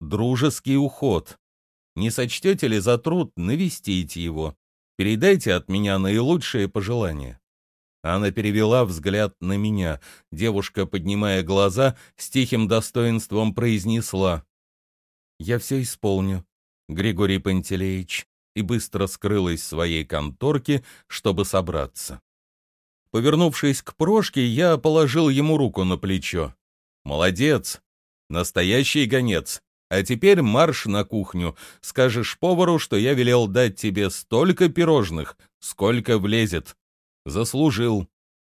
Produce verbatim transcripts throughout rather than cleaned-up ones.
дружеский уход. Не сочтете ли за труд навестить его? Передайте от меня наилучшие пожелания». Она перевела взгляд на меня. Девушка, поднимая глаза, с тихим достоинством произнесла: «Я все исполню, Григорий Пантелеич», и быстро скрылась в своей конторке, чтобы собраться. Повернувшись к Прошке, я положил ему руку на плечо. «Молодец! Настоящий гонец! А теперь марш на кухню. Скажешь повару, что я велел дать тебе столько пирожных, сколько влезет. Заслужил».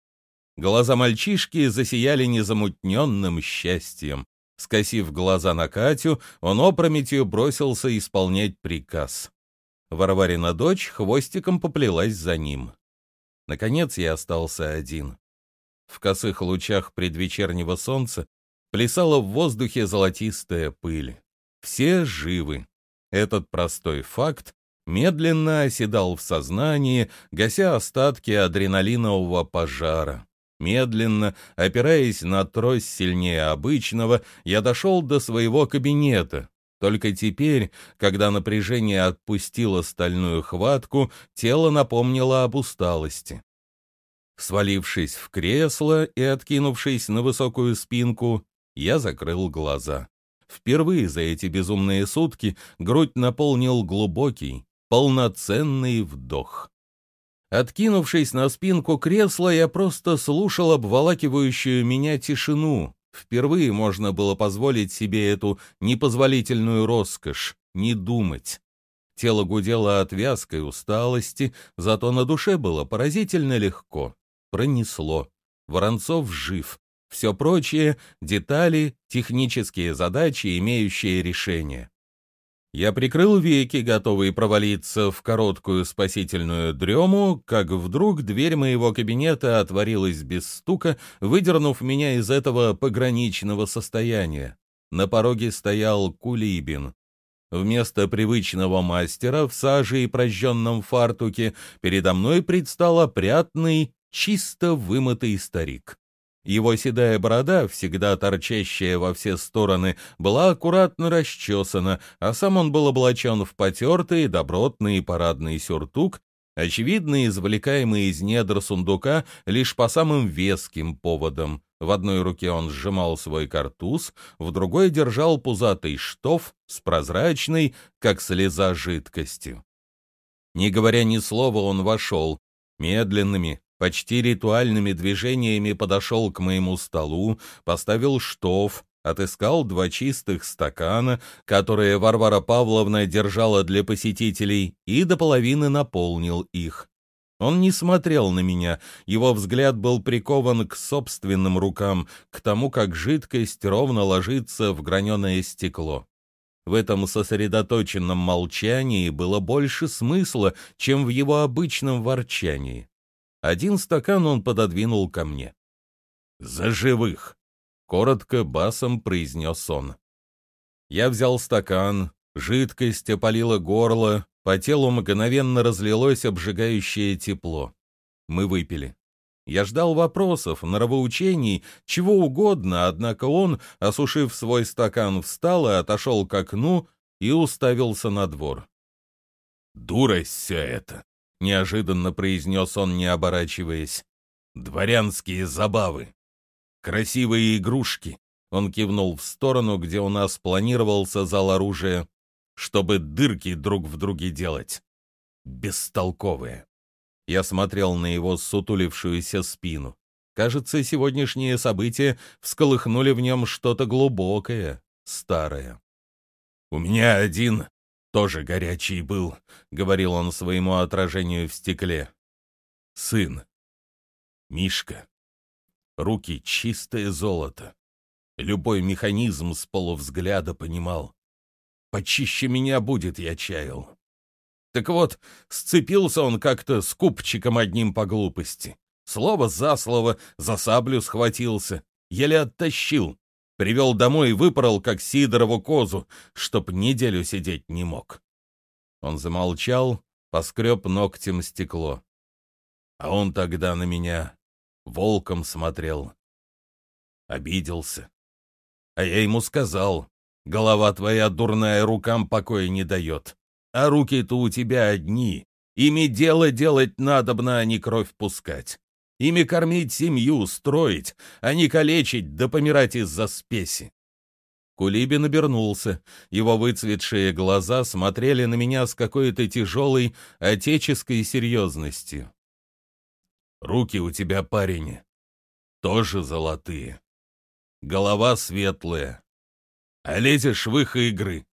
Глаза мальчишки засияли незамутненным счастьем. Скосив глаза на Катю, он опрометью бросился исполнять приказ. Варварина дочь хвостиком поплелась за ним. Наконец я остался один. В косых лучах предвечернего солнца плясала в воздухе золотистая пыль. Все живы. Этот простой факт медленно оседал в сознании, гася остатки адреналинового пожара. Медленно, опираясь на трость сильнее обычного, я дошел до своего кабинета. Только теперь, когда напряжение отпустило стальную хватку, тело напомнило об усталости. Свалившись в кресло и откинувшись на высокую спинку, я закрыл глаза. Впервые за эти безумные сутки грудь наполнил глубокий, полноценный вдох. Откинувшись на спинку кресла, я просто слушал обволакивающую меня тишину. Впервые можно было позволить себе эту непозволительную роскошь — не думать. Тело гудело от вязкой усталости, зато на душе было поразительно легко. Пронесло. Воронцов жив. Все прочее — детали, технические задачи, имеющие решение. Я прикрыл веки, готовый провалиться в короткую спасительную дрему, как вдруг дверь моего кабинета отворилась без стука, выдернув меня из этого пограничного состояния. На пороге стоял Кулибин. Вместо привычного мастера в саже и прожженном фартуке передо мной предстал опрятный, чисто вымытый старик. Его седая борода, всегда торчащая во все стороны, была аккуратно расчесана, а сам он был облачен в потертый, добротный парадный сюртук, очевидно извлекаемый из недр сундука лишь по самым веским поводам. В одной руке он сжимал свой картуз, в другой держал пузатый штоф с прозрачной, как слеза, жидкостью. Не говоря ни слова, он вошел, медленными, почти ритуальными движениями подошел к моему столу, поставил штоф, отыскал два чистых стакана, которые Варвара Павловна держала для посетителей, и до половины наполнил их. Он не смотрел на меня, его взгляд был прикован к собственным рукам, к тому, как жидкость ровно ложится в граненое стекло. В этом сосредоточенном молчании было больше смысла, чем в его обычном ворчании. Один стакан он пододвинул ко мне. «За живых!» — коротко басом произнес он. Я взял стакан, жидкость опалила горло, по телу мгновенно разлилось обжигающее тепло. Мы выпили. Я ждал вопросов, нравоучений, чего угодно, однако он, осушив свой стакан, встал и отошел к окну и уставился на двор. «Дурость все это!» — неожиданно произнес он, не оборачиваясь. «Дворянские забавы! Красивые игрушки!» Он кивнул в сторону, где у нас планировался зал оружия, чтобы дырки друг в друге делать. Бестолковые. Я смотрел на его сутулившуюся спину. Кажется, сегодняшние события всколыхнули в нем что-то глубокое, старое. «У меня один тоже горячий был», — говорил он своему отражению в стекле. «Сын. Мишка. Руки чистое золото. Любой механизм с полувзгляда понимал. Почище меня будет, я чаял. Так вот, сцепился он как-то с купчиком одним по глупости. Слово за слово, за саблю схватился. Еле оттащил. Привел домой и выпорол, как Сидорову козу, чтоб неделю сидеть не мог». Он замолчал, поскреб ногтем стекло. А он тогда на меня волком смотрел. Обиделся. А я ему сказал: Голова твоя дурная рукам покоя не дает. А руки-то у тебя одни. Ими дело делать надобно, а не кровь пускать. Ими кормить семью, строить, а не калечить да помирать из-за спеси. Кулибин обернулся. Его выцветшие глаза смотрели на меня с какой-то тяжелой отеческой серьезностью. Руки у тебя, парень, тоже золотые. Голова светлая. А лезешь в их игры.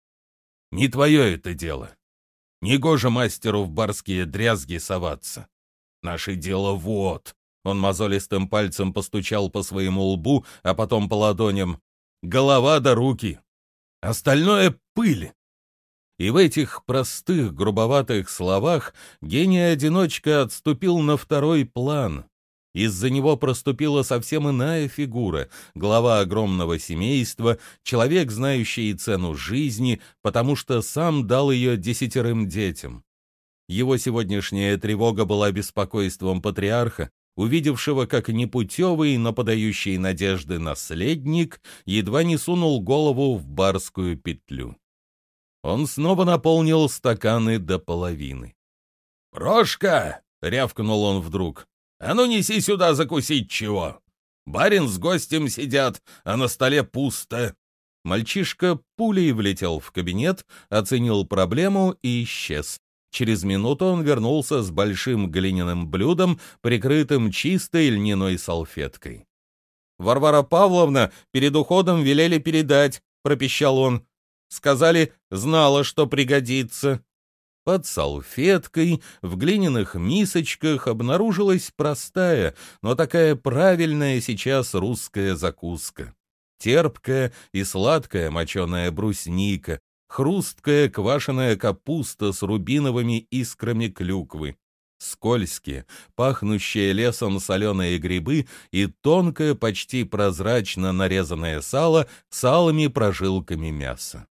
Не твое это дело. Негоже мастеру в барские дрязги соваться. Наше дело вот. Он мозолистым пальцем постучал по своему лбу, а потом по ладоням. Голова да руки. Остальное — пыль. И в этих простых, грубоватых словах гений-одиночка отступил на второй план. Из-за него проступила совсем иная фигура, глава огромного семейства, человек, знающий цену жизни, потому что сам дал ее десятерым детям. Его сегодняшняя тревога была беспокойством патриарха, увидевшего, как непутевый, но подающий надежды наследник едва не сунул голову в барскую петлю. Он снова наполнил стаканы до половины. «Прошка!» — рявкнул он вдруг. «А ну неси сюда закусить чего! Барин с гостем сидят, а на столе пусто!» Мальчишка пулей влетел в кабинет, оценил проблему и исчез. Через минуту он вернулся с большим глиняным блюдом, прикрытым чистой льняной салфеткой. «Варвара Павловна перед уходом велели передать», — пропищал он. «Сказали, знала, что пригодится». Под салфеткой в глиняных мисочках обнаружилась простая, но такая правильная сейчас русская закуска. Терпкая и сладкая моченая брусника, хрусткая квашеная капуста с рубиновыми искрами клюквы, скользкие, пахнущие лесом соленые грибы и тонкое, почти прозрачно нарезанное сало с алыми прожилками мяса.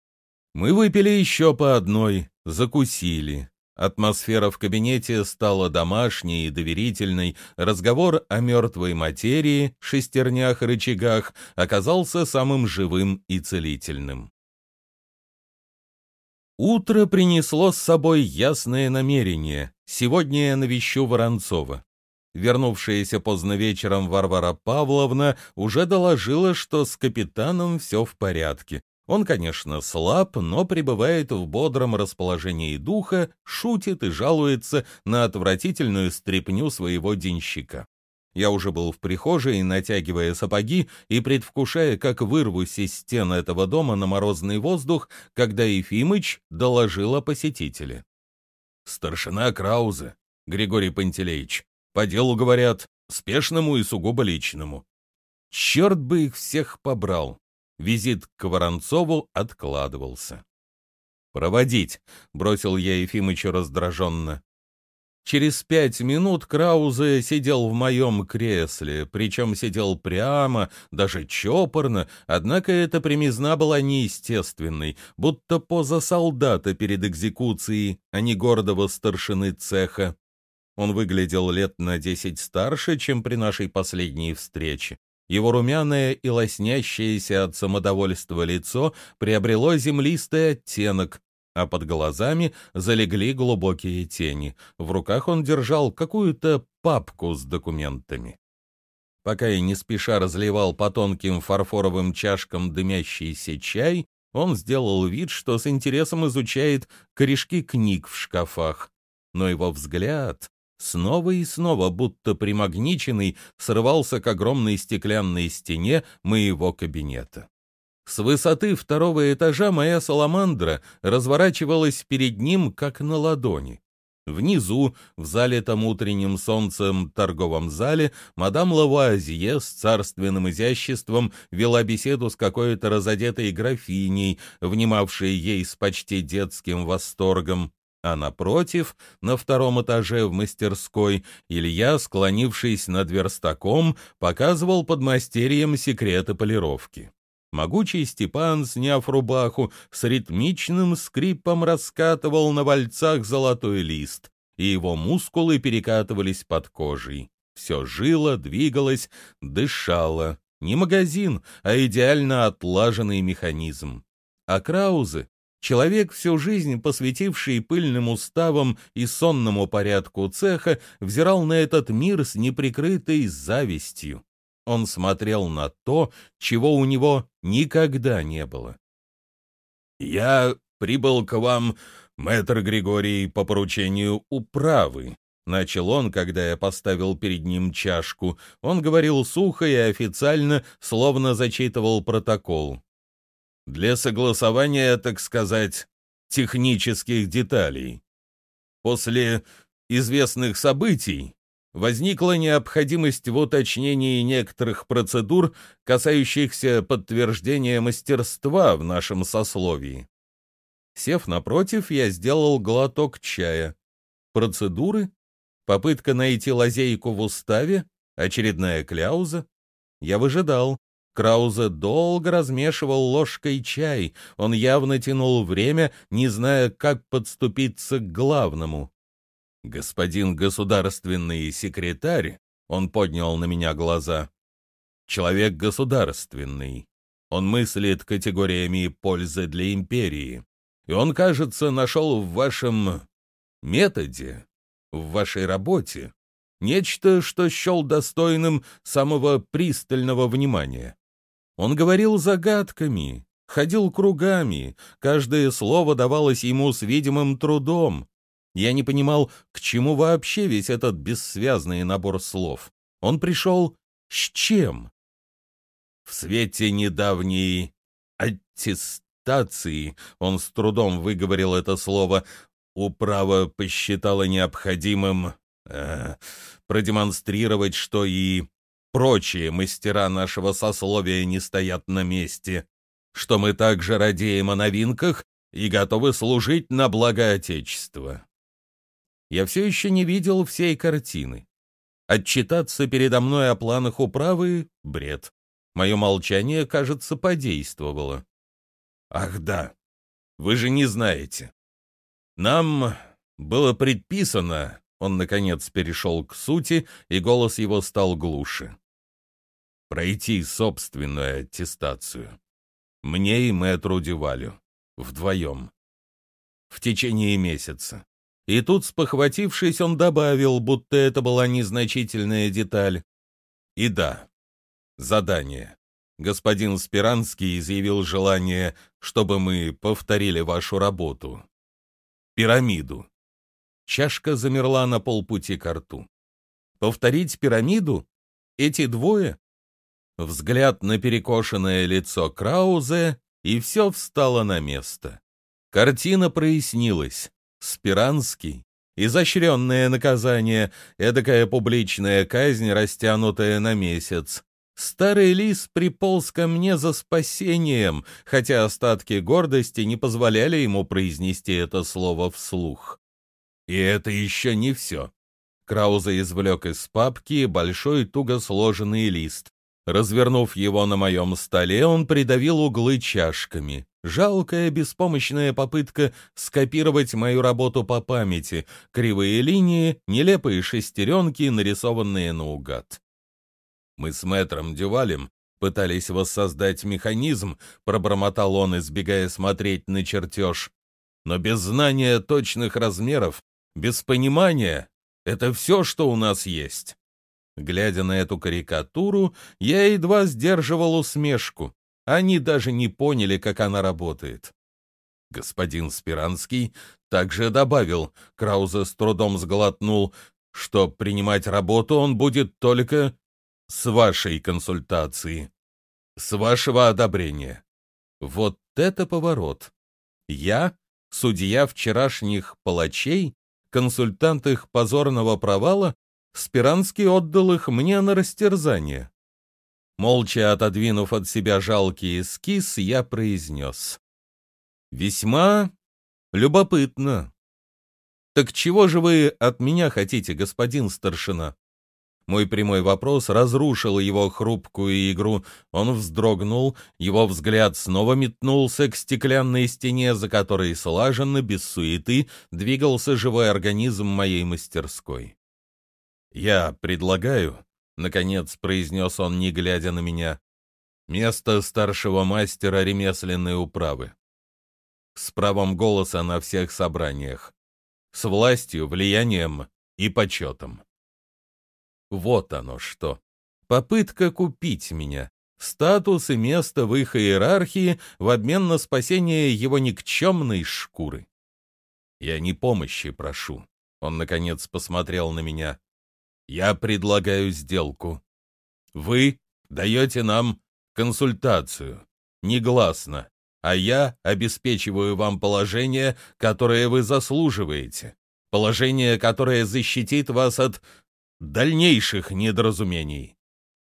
Мы выпили еще по одной, закусили. Атмосфера в кабинете стала домашней и доверительной, разговор о мертвой материи, шестернях и рычагах оказался самым живым и целительным. Утро принесло с собой ясное намерение. Сегодня я навещу Воронцова. Вернувшаяся поздно вечером Варвара Павловна уже доложила, что с капитаном все в порядке. Он, конечно, слаб, но пребывает в бодром расположении духа, шутит и жалуется на отвратительную стряпню своего денщика. Я уже был в прихожей, натягивая сапоги и предвкушая, как вырвусь из стен этого дома на морозный воздух, когда Ефимыч доложил о посетителе. «Старшина Краузе, Григорий Пантелеич, по делу, говорят, спешному и сугубо личному». Черт бы их всех побрал. Визит к Воронцову откладывался. «Проводить», — бросил я Ефимычу раздраженно. Через пять минут Краузе сидел в моем кресле, причем сидел прямо, даже чопорно, однако эта примизна была неестественной, будто поза солдата перед экзекуцией, а не гордого старшины цеха. Он выглядел лет на десять старше, чем при нашей последней встрече. Его румяное и лоснящееся от самодовольства лицо приобрело землистый оттенок, а под глазами залегли глубокие тени. В руках он держал какую-то папку с документами. Пока я не спеша разливал по тонким фарфоровым чашкам дымящийся чай, он сделал вид, что с интересом изучает корешки книг в шкафах. Но его взгляд, снова и снова, будто примагниченный, срывался к огромной стеклянной стене моего кабинета. С высоты второго этажа моя саламандра разворачивалась перед ним, как на ладони. Внизу, в залитом утренним солнцем торговом зале, мадам Лавуазье с царственным изяществом вела беседу с какой-то разодетой графиней, внимавшей ей с почти детским восторгом. А напротив, на втором этаже в мастерской, Илья, склонившись над верстаком, показывал подмастерьям секреты полировки. Могучий Степан, сняв рубаху, с ритмичным скрипом раскатывал на вальцах золотой лист, и его мускулы перекатывались под кожей. Все жило, двигалось, дышало. Не магазин, а идеально отлаженный механизм. А Краузе — человек, всю жизнь посвятивший пыльным уставам и сонному порядку цеха, взирал на этот мир с неприкрытой завистью. Он смотрел на то, чего у него никогда не было. «Я прибыл к вам, мэтр Григорий, по поручению управы», — начал он, когда я поставил перед ним чашку. Он говорил сухо и официально, словно зачитывал протокол. «Для согласования, так сказать, технических деталей. После известных событий возникла необходимость в уточнении некоторых процедур, касающихся подтверждения мастерства в нашем сословии». Сев напротив, я сделал глоток чая. Процедуры? Попытка найти лазейку в уставе? Очередная кляуза? Я выжидал. Краузе долго размешивал ложкой чай. Он явно тянул время, не зная, как подступиться к главному. «Господин государственный секретарь», — он поднял на меня глаза, — «человек государственный. Он мыслит категориями пользы для империи. И он, кажется, нашел в вашем методе, в вашей работе, нечто, что счел достойным самого пристального внимания. Он говорил загадками, ходил кругами, каждое слово давалось ему с видимым трудом. Я не понимал, к чему вообще весь этот бессвязный набор слов. Он пришел с чем? В свете недавней аттестации, он с трудом выговорил это слово, управа посчитала необходимым э, продемонстрировать, что и прочие мастера нашего сословия не стоят на месте, что мы также радеем о новинках и готовы служить на благо Отечества. Я все еще не видел всей картины. Отчитаться передо мной о планах управы — бред. Мое молчание, кажется, подействовало. Ах да, вы же не знаете. Нам было предписано, он, наконец, перешел к сути, и голос его стал глуше, пройти собственную аттестацию. Мне и мэтру Дювалю. Вдвоем. В течение месяца. И тут, спохватившись, он добавил, будто это была незначительная деталь. И да, задание. Господин Спиранский изъявил желание, чтобы мы повторили вашу работу. Пирамиду. Чашка замерла на полпути ко рту. Повторить пирамиду? Эти двое? Взгляд на перекошенное лицо Краузе, и все встало на место. Картина прояснилась. Спиранский, изощренное наказание, эдакая публичная казнь, растянутая на месяц. Старый лис приполз ко мне за спасением, хотя остатки гордости не позволяли ему произнести это слово вслух. И это еще не все. Краузе извлек из папки большой туго сложенный лист. Развернув его на моем столе, он придавил углы чашками. Жалкая, беспомощная попытка скопировать мою работу по памяти. Кривые линии, нелепые шестеренки, нарисованные наугад. Мы с мэтром Дювалем пытались воссоздать механизм, пробормотал он, избегая смотреть на чертеж. Но без знания точных размеров, без понимания — это все, что у нас есть. Глядя на эту карикатуру, я едва сдерживал усмешку. Они даже не поняли, как она работает. Господин Спиранский также добавил, Краузе с трудом сглотнул, что принимать работу он будет только с вашей консультации, с вашего одобрения. Вот это поворот. Я, судья вчерашних палачей, консультант их позорного провала, Спиранский отдал их мне на растерзание. Молча отодвинув от себя жалкий эскиз, я произнес. Весьма любопытно. Так чего же вы от меня хотите, господин старшина? Мой прямой вопрос разрушил его хрупкую игру. Он вздрогнул, его взгляд снова метнулся к стеклянной стене, за которой слаженно, без суеты, двигался живой организм моей мастерской. «Я предлагаю», — наконец произнес он, не глядя на меня, Место старшего мастера ремесленной управы. С правом голоса на всех собраниях. С властью, влиянием и почетом. Вот оно что. Попытка купить меня. Статус и место в их иерархии в обмен на спасение его никчемной шкуры. Я не помощи прошу. Он, наконец, посмотрел на меня. Я предлагаю сделку. Вы даете нам консультацию, негласно, а я обеспечиваю вам положение, которое вы заслуживаете, положение, которое защитит вас от дальнейших недоразумений.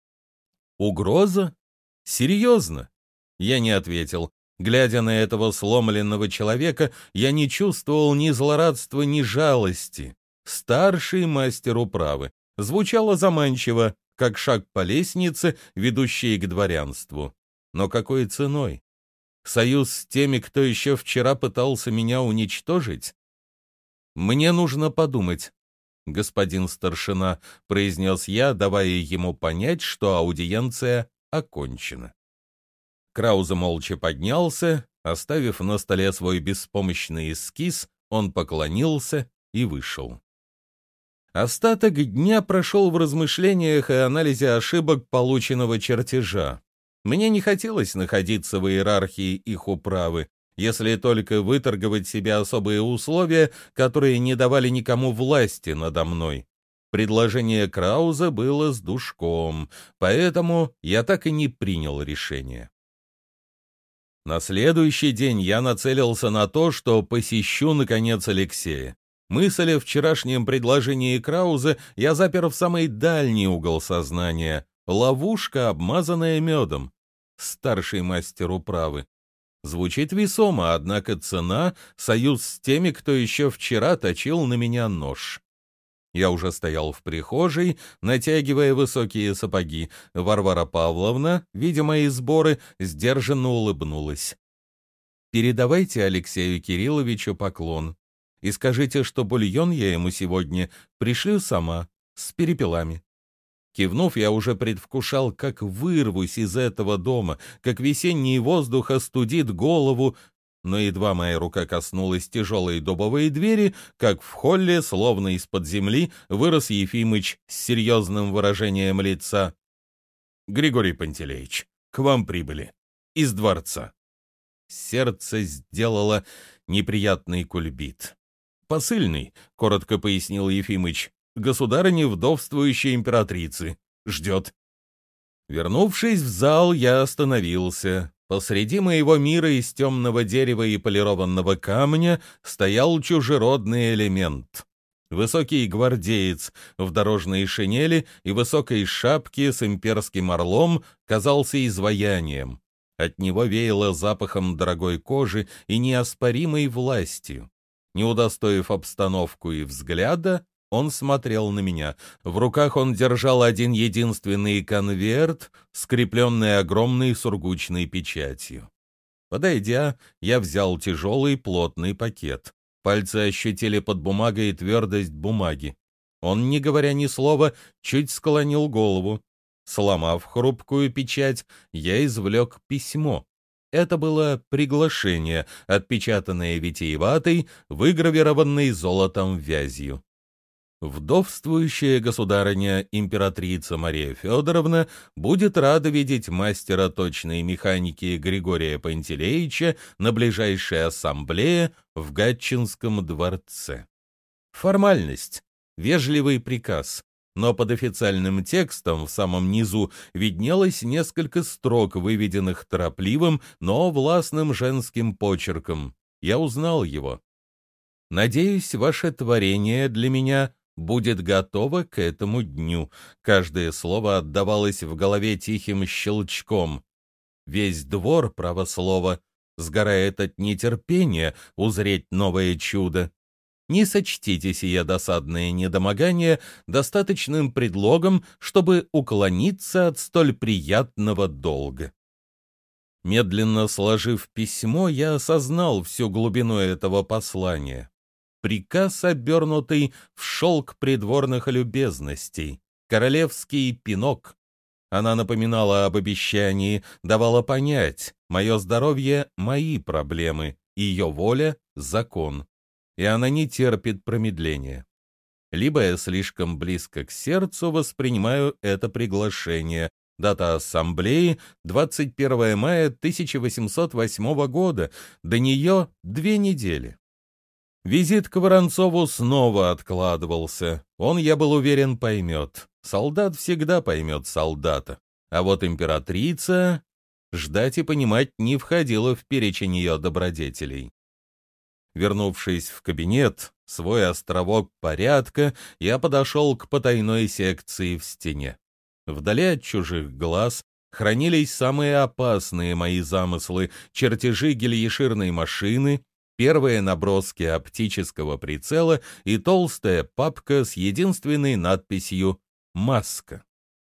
Угроза? Серьезно? Я не ответил. Глядя на этого сломленного человека, я не чувствовал ни злорадства, ни жалости. Старший мастер управы. Звучало заманчиво, как шаг по лестнице, ведущей к дворянству. Но какой ценой? Союз с теми, кто еще вчера пытался меня уничтожить? Мне нужно подумать, господин старшина, произнес я, давая ему понять, что аудиенция окончена. Краузе молча поднялся, оставив на столе свой беспомощный эскиз, он поклонился и вышел. Остаток дня прошел в размышлениях и анализе ошибок полученного чертежа. Мне не хотелось находиться в иерархии их управы, если только выторговать себе особые условия, которые не давали никому власти надо мной. Предложение Крауза было с душком, поэтому я так и не принял решение. На следующий день я нацелился на то, что посещу, наконец, Алексея. Мысль о вчерашнем предложении Крауза я запер в самый дальний угол сознания. Ловушка, обмазанная медом. Старший мастер управы. Звучит весомо, однако цена — союз с теми, кто еще вчера точил на меня нож. Я уже стоял в прихожей, натягивая высокие сапоги. Варвара Павловна, видя мои сборы, сдержанно улыбнулась. «Передавайте Алексею Кирилловичу поклон и скажите, что бульон я ему сегодня пришлю сама, с перепелами». Кивнув, я уже предвкушал, как вырвусь из этого дома, как весенний воздух остудит голову, но едва моя рука коснулась тяжелой дубовой двери, как в холле, словно из-под земли, вырос Ефимыч с серьезным выражением лица. «Григорий Пантелеич, к вам прибыли. Из дворца». Сердце сделало неприятный кульбит. «Посыльный», — коротко пояснил Ефимыч, — «государыня вдовствующей императрицы. Ждет». Вернувшись в зал, я остановился. Посреди моего мира из темного дерева и полированного камня стоял чужеродный элемент. Высокий гвардеец в дорожной шинели и высокой шапке с имперским орлом казался изваянием. От него веяло запахом дорогой кожи и неоспоримой властью. Не удостоив обстановку и взгляда, он смотрел на меня. В руках он держал один единственный конверт, скрепленный огромной сургучной печатью. Подойдя, я взял тяжелый плотный пакет. Пальцы ощутили под бумагой твердость бумаги. Он, не говоря ни слова, чуть склонил голову. Сломав хрупкую печать, я извлек письмо. Это было приглашение, отпечатанное витиеватой, выгравированной золотом вязью. Вдовствующая государыня императрица Мария Федоровна будет рада видеть мастера точной механики Григория Пантелеича на ближайшей ассамблее в Гатчинском дворце. Формальность, вежливый приказ, но под официальным текстом в самом низу виднелось несколько строк, выведенных торопливым, но властным женским почерком. Я узнал его. «Надеюсь, ваше творение для меня будет готово к этому дню». Каждое слово отдавалось в голове тихим щелчком. Весь двор, право слово, сгорает от нетерпения узреть новое чудо. Не сочтите сие досадное недомогание достаточным предлогом, чтобы уклониться от столь приятного долга. Медленно сложив письмо, я осознал всю глубину этого послания. Приказ, обернутый в шелк придворных любезностей, королевский пинок. Она напоминала об обещании, давала понять, мое здоровье — мои проблемы, ее воля — закон, и она не терпит промедления. Либо я слишком близко к сердцу воспринимаю это приглашение. Дата ассамблеи — двадцать первое мая тысяча восемьсот восьмого года, до нее две недели. Визит к Воронцову снова откладывался. Он, я был уверен, поймет. Солдат всегда поймет солдата. А вот императрица... Ждать и понимать не входило в перечень ее добродетелей. Вернувшись в кабинет, свой островок порядка, я подошел к потайной секции в стене. Вдали от чужих глаз хранились самые опасные мои замыслы, чертежи гельеширной машины, первые наброски оптического прицела и толстая папка с единственной надписью «Маска».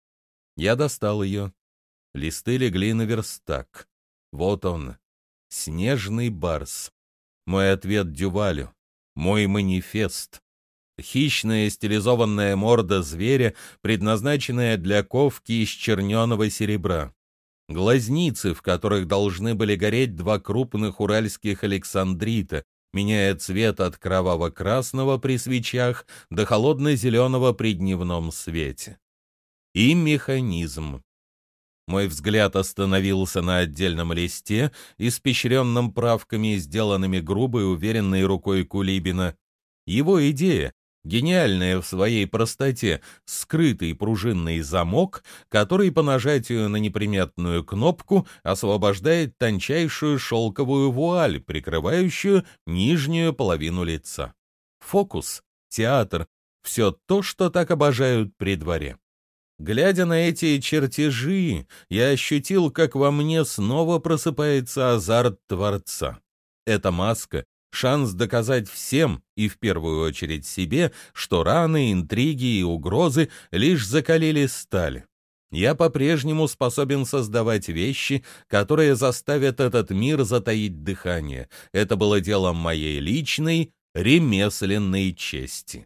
Я достал ее. Листы легли на верстак. Вот он, снежный барс. Мой ответ Дювалю, мой манифест. Хищная стилизованная морда зверя, предназначенная для ковки из черненого серебра. Глазницы, в которых должны были гореть два крупных уральских александрита, меняя цвет от кроваво-красного при свечах до холодно-зеленого при дневном свете. И механизм. Мой взгляд остановился на отдельном листе, испещренном правками, сделанными грубой, уверенной рукой Кулибина. Его идея, гениальная в своей простоте, скрытый пружинный замок, который по нажатию на неприметную кнопку освобождает тончайшую шелковую вуаль, прикрывающую нижнюю половину лица. Фокус, театр — все то, что так обожают при дворе. Глядя на эти чертежи, я ощутил, как во мне снова просыпается азарт Творца. Эта маска — шанс доказать всем, и в первую очередь себе, что раны, интриги и угрозы лишь закалили сталь. Я по-прежнему способен создавать вещи, которые заставят этот мир затаить дыхание. Это было делом моей личной, ремесленной чести.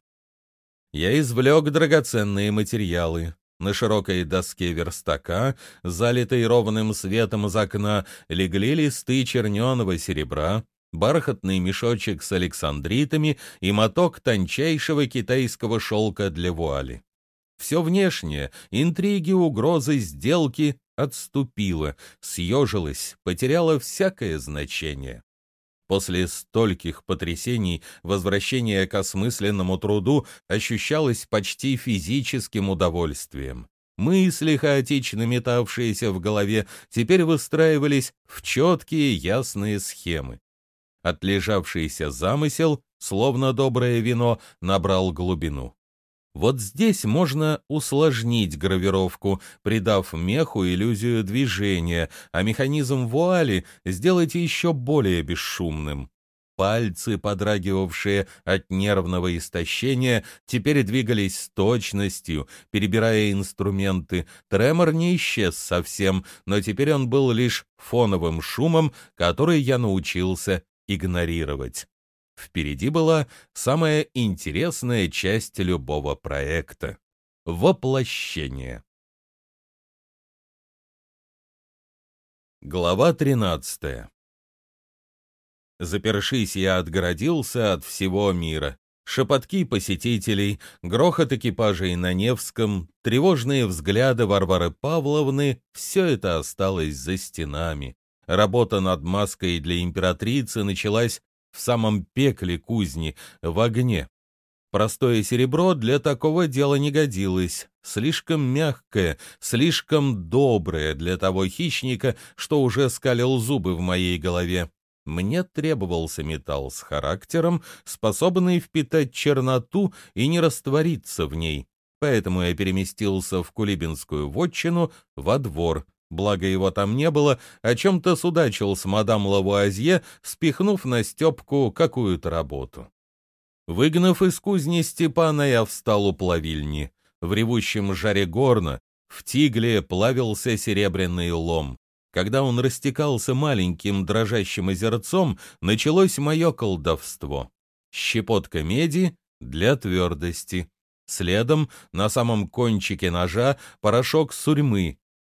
Я извлек драгоценные материалы. На широкой доске верстака, залитой ровным светом из окна, легли листы черненого серебра, бархатный мешочек с александритами и моток тончайшего китайского шелка для вуали. Все внешнее, интриги, угрозы, сделки отступило, съежилось, потеряло всякое значение. После стольких потрясений возвращение к осмысленному труду ощущалось почти физическим удовольствием. Мысли, хаотично метавшиеся в голове, теперь выстраивались в четкие ясные схемы. Отлежавшийся замысел, словно доброе вино, набрал глубину. Вот здесь можно усложнить гравировку, придав меху иллюзию движения, а механизм вуали сделать еще более бесшумным. Пальцы, подрагивавшие от нервного истощения, теперь двигались с точностью, перебирая инструменты. Тремор не исчез совсем, но теперь он был лишь фоновым шумом, который я научился игнорировать. Впереди была самая интересная часть любого проекта — воплощение. Глава тринадцатая. Запершись, я отгородился от всего мира. Шепотки посетителей, грохот экипажей на Невском, тревожные взгляды Варвары Павловны — все это осталось за стенами. Работа над маской для императрицы началась в самом пекле кузни, в огне. Простое серебро для такого дела не годилось, слишком мягкое, слишком доброе для того хищника, что уже скалил зубы в моей голове. Мне требовался металл с характером, способный впитать черноту и не раствориться в ней. Поэтому я переместился в Кулибинскую вотчину во двор. Благо его там не было, о чем-то судачил с мадам Лавуазье, спихнув на Степку какую-то работу. Выгнав из кузни Степана, я встал у плавильни. В ревущем жаре горна в тигле плавился серебряный лом. Когда он растекался маленьким дрожащим озерцом, началось мое колдовство. Щепотка меди для твердости. Следом, на самом кончике ножа, порошок сурьмы,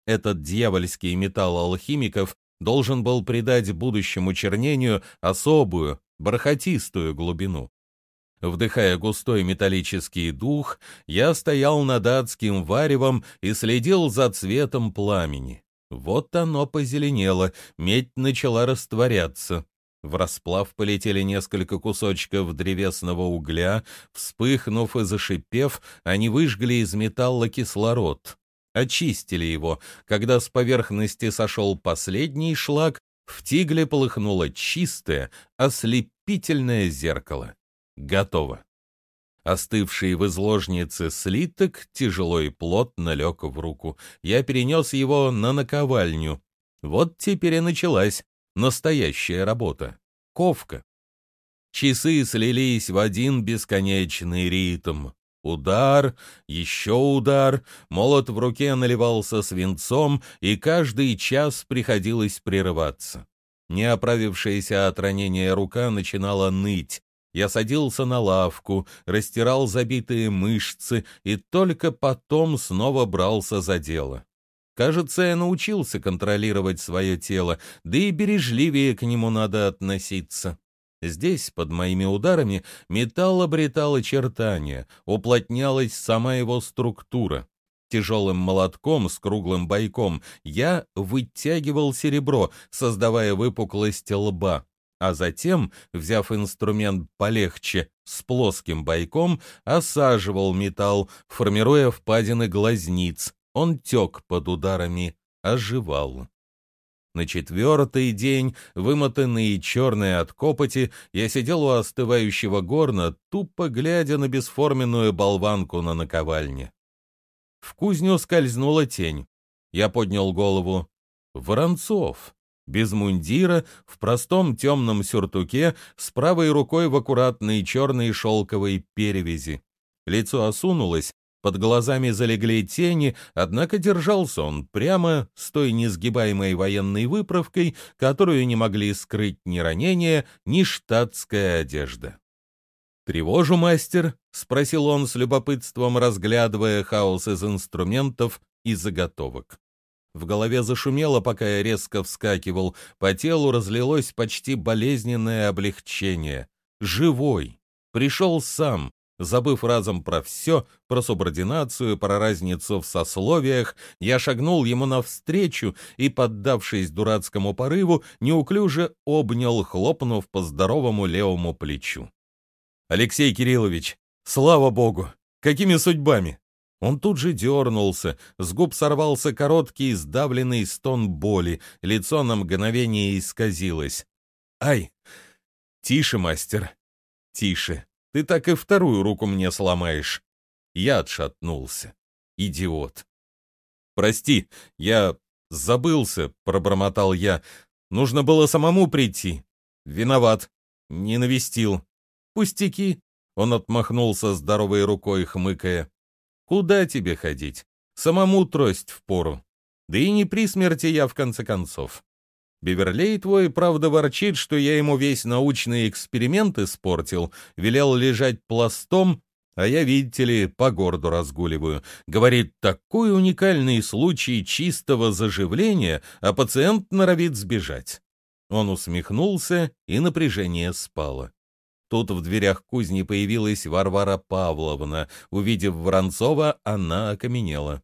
Этот дьявольский металл алхимиков должен был придать будущему чернению особую, бархатистую глубину. Вдыхая густой металлический дух, я стоял над адским варевом и следил за цветом пламени. Вот оно позеленело, медь начала растворяться. В расплав полетели несколько кусочков древесного угля, вспыхнув и зашипев, они выжгли из металла кислород. Очистили его. Когда с поверхности сошел последний шлак, в тигле полыхнуло чистое, ослепительное зеркало. Готово. Остывший в изложнице слиток тяжело и плотно лег в руку. Я перенес его на наковальню. Вот теперь и началась настоящая работа. Ковка. Часы слились в один бесконечный ритм. Удар, еще удар, молот в руке наливался свинцом, и каждый час приходилось прерываться. Не оправившаяся от ранения рука начинала ныть. Я садился на лавку, растирал забитые мышцы и только потом снова брался за дело. Кажется, я научился контролировать свое тело, да и бережливее к нему надо относиться. Здесь, под моими ударами, металл обретал очертания, уплотнялась сама его структура. Тяжелым молотком с круглым бойком я вытягивал серебро, создавая выпуклость лба, а затем, взяв инструмент полегче, с плоским бойком, осаживал металл, формируя впадины глазниц. Он тек под ударами, оживал. На четвертый день, вымотанный и черный от копоти, я сидел у остывающего горна, тупо глядя на бесформенную болванку на наковальне. В кузню скользнула тень. Я поднял голову. Воронцов. Без мундира, в простом темном сюртуке, с правой рукой в аккуратной черной шелковой перевязи. Лицо осунулось, под глазами залегли тени, однако держался он прямо, с той несгибаемой военной выправкой, которую не могли скрыть ни ранения, ни штатская одежда. «Тревожу, мастер?» — спросил он с любопытством, разглядывая хаос из инструментов и заготовок. В голове зашумело, пока я резко вскакивал, по телу разлилось почти болезненное облегчение. Живой! Пришел сам! Забыв разом про все, про субординацию, про разницу в сословиях, я шагнул ему навстречу и, поддавшись дурацкому порыву, неуклюже обнял, хлопнув по здоровому левому плечу. «Алексей Кириллович, слава богу! Какими судьбами?» Он тут же дернулся, с губ сорвался короткий сдавленный стон боли, лицо на мгновение исказилось. «Ай! Тише, мастер, тише! Ты так и вторую руку мне сломаешь!» Я отшатнулся. Идиот! «Прости, я забылся», — пробормотал я. «Нужно было самому прийти. Виноват. Не навестил. Пустяки!» Он отмахнулся здоровой рукой, хмыкая. «Куда тебе ходить? Самому трость впору. Да и не при смерти я, в конце концов. Беверлей твой, правда, ворчит, что я ему весь научный эксперимент испортил, велел лежать пластом, а я, видите ли, по городу разгуливаю. Говорит, такой уникальный случай чистого заживления, а пациент норовит сбежать». Он усмехнулся, и напряжение спало. Тут в дверях кузни появилась Варвара Павловна. Увидев Воронцова, она окаменела.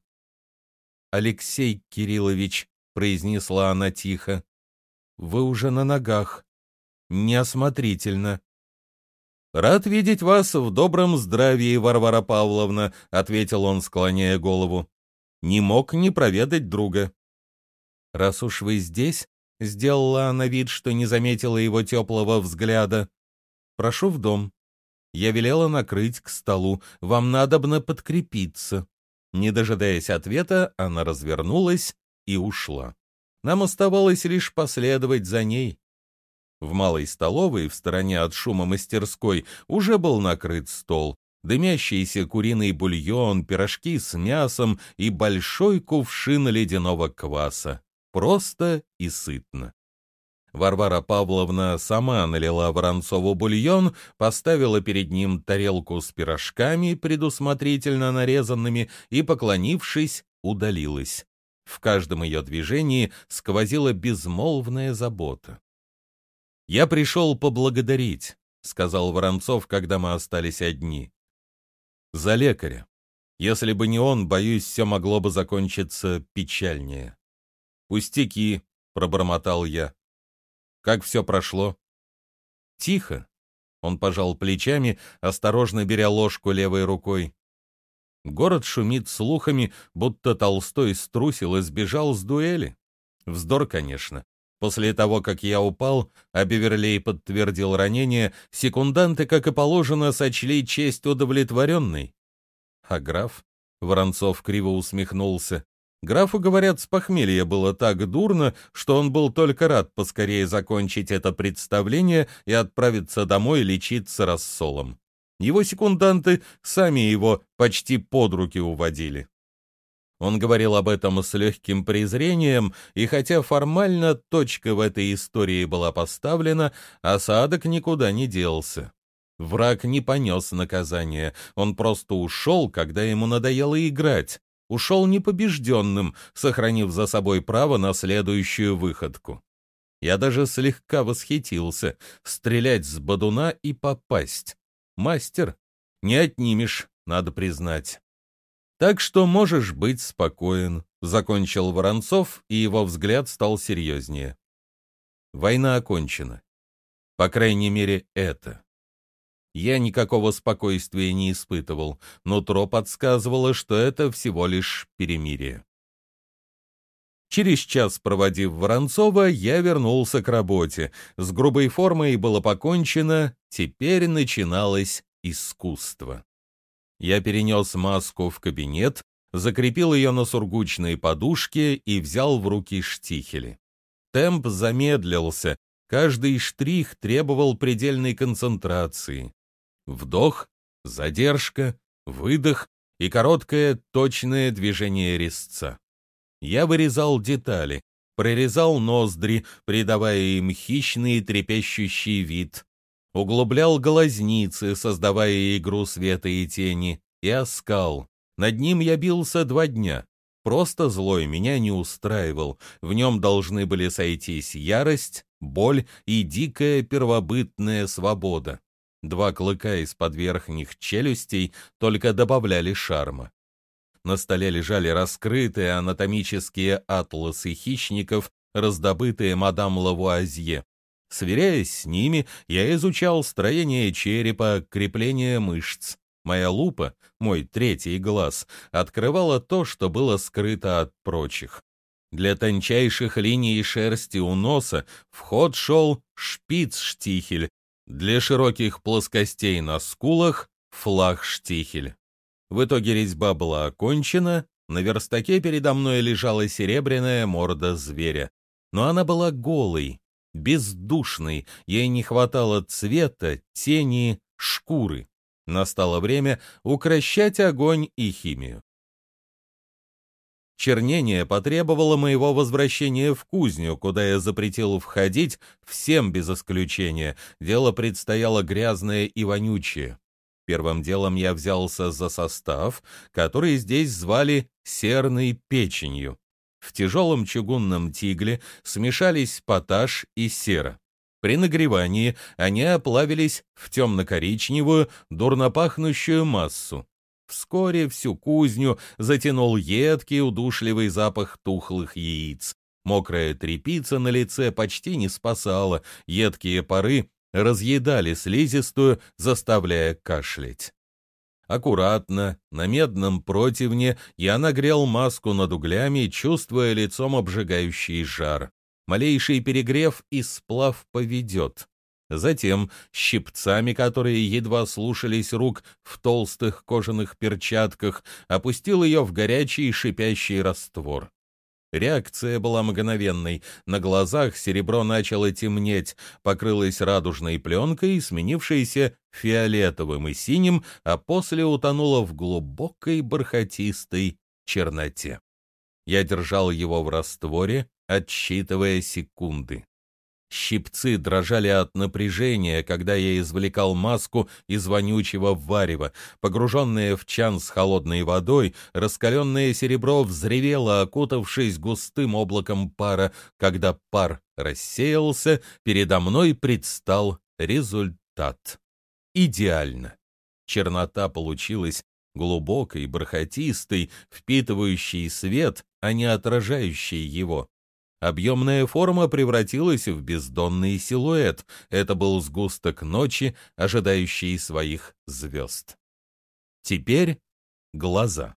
«Алексей Кириллович», — произнесла она тихо, — «вы уже на ногах. Неосмотрительно». «Рад видеть вас в добром здравии, Варвара Павловна», — ответил он, склоняя голову. «Не мог не проведать друга». «Раз уж вы здесь», — сделала она вид, что не заметила его теплого взгляда, — «прошу в дом. Я велела накрыть к столу. Вам надобно подкрепиться». Не дожидаясь ответа, она развернулась и ушла. Нам оставалось лишь последовать за ней. В малой столовой, в стороне от шума мастерской, уже был накрыт стол. Дымящийся куриный бульон, пирожки с мясом и большой кувшин ледяного кваса. Просто и сытно. Варвара Павловна сама налила Воронцову бульон, поставила перед ним тарелку с пирожками, предусмотрительно нарезанными, и, поклонившись, удалилась. В каждом ее движении сквозила безмолвная забота. «Я пришел поблагодарить», — сказал Воронцов, когда мы остались одни. «За лекаря. Если бы не он, боюсь, все могло бы закончиться печальнее». «Пустяки», — пробормотал я. «Как все прошло?» «Тихо». Он пожал плечами, осторожно беря ложку левой рукой. Город шумит слухами, будто Толстой струсил и сбежал с дуэли. Вздор, конечно. После того, как я упал, а Беверлей подтвердил ранение, секунданты, как и положено, сочли честь удовлетворенной. А граф? Воронцов криво усмехнулся. Графу, говорят, с похмелья было так дурно, что он был только рад поскорее закончить это представление и отправиться домой лечиться рассолом. Его секунданты сами его почти под руки уводили. Он говорил об этом с легким презрением, и хотя формально точка в этой истории была поставлена, осадок никуда не делся. Враг не понес наказания, он просто ушел, когда ему надоело играть. Ушел непобежденным, сохранив за собой право на следующую выходку. Я даже слегка восхитился. Стрелять с бодуна и попасть. Мастер. Не отнимешь, надо признать. Так что можешь быть спокоен, закончил Воронцов, и его взгляд стал серьезнее. Война окончена. По крайней мере, это. Я никакого спокойствия не испытывал, нутро подсказывало, что это всего лишь перемирие. Через час, проводив Воронцова, я вернулся к работе. С грубой формой было покончено, теперь начиналось искусство. Я перенес маску в кабинет, закрепил ее на сургучной подушке и взял в руки штихели. Темп замедлился, каждый штрих требовал предельной концентрации. Вдох, задержка, выдох и короткое точное движение резца. Я вырезал детали, прорезал ноздри, придавая им хищный и трепещущий вид, углублял глазницы, создавая игру света и тени, и оскал. Над ним я бился два дня. Просто злой меня не устраивал, в нем должны были сойтись ярость, боль и дикая первобытная свобода. Два клыка из-под верхних челюстей только добавляли шарма. На столе лежали раскрытые анатомические атласы хищников, раздобытые мадам Лавуазье. Сверяясь с ними, я изучал строение черепа, крепление мышц. Моя лупа, мой третий глаз, открывала то, что было скрыто от прочих. Для тончайших линий шерсти у носа в ход шел шпиц-штихель, для широких плоскостей на скулах — флаг-штихель. В итоге резьба была окончена, на верстаке передо мной лежала серебряная морда зверя. Но она была голой, бездушной, ей не хватало цвета, тени, шкуры. Настало время укрощать огонь и химию. Чернение потребовало моего возвращения в кузню, куда я запретил входить всем без исключения. Дело предстояло грязное и вонючее. Первым делом я взялся за состав, который здесь звали серной печенью. В тяжелом чугунном тигле смешались поташ и сера. При нагревании они оплавились в темно-коричневую, дурно пахнущую массу. Вскоре всю кузню затянул едкий удушливый запах тухлых яиц. Мокрая тряпица на лице почти не спасала, едкие пары разъедали слизистую, заставляя кашлять. Аккуратно, на медном противне, я нагрел маску над углями, чувствуя лицом обжигающий жар. Малейший перегрев и сплав поведет. Затем щипцами, которые едва слушались рук в толстых кожаных перчатках, опустил ее в горячий шипящий раствор. Реакция была мгновенной. На глазах серебро начало темнеть, покрылось радужной пленкой, сменившейся фиолетовым и синим, а после утонуло в глубокой бархатистой черноте. Я держал его в растворе, отсчитывая секунды. Щипцы дрожали от напряжения, когда я извлекал маску из вонючего варева. Погруженное в чан с холодной водой, раскаленное серебро взревело, окутавшись густым облаком пара. Когда пар рассеялся, передо мной предстал результат. Идеально. Чернота получилась глубокой, бархатистой, впитывающей свет, а не отражающей его. Объемная форма превратилась в бездонный силуэт. Это был сгусток ночи, ожидающий своих звезд. Теперь глаза.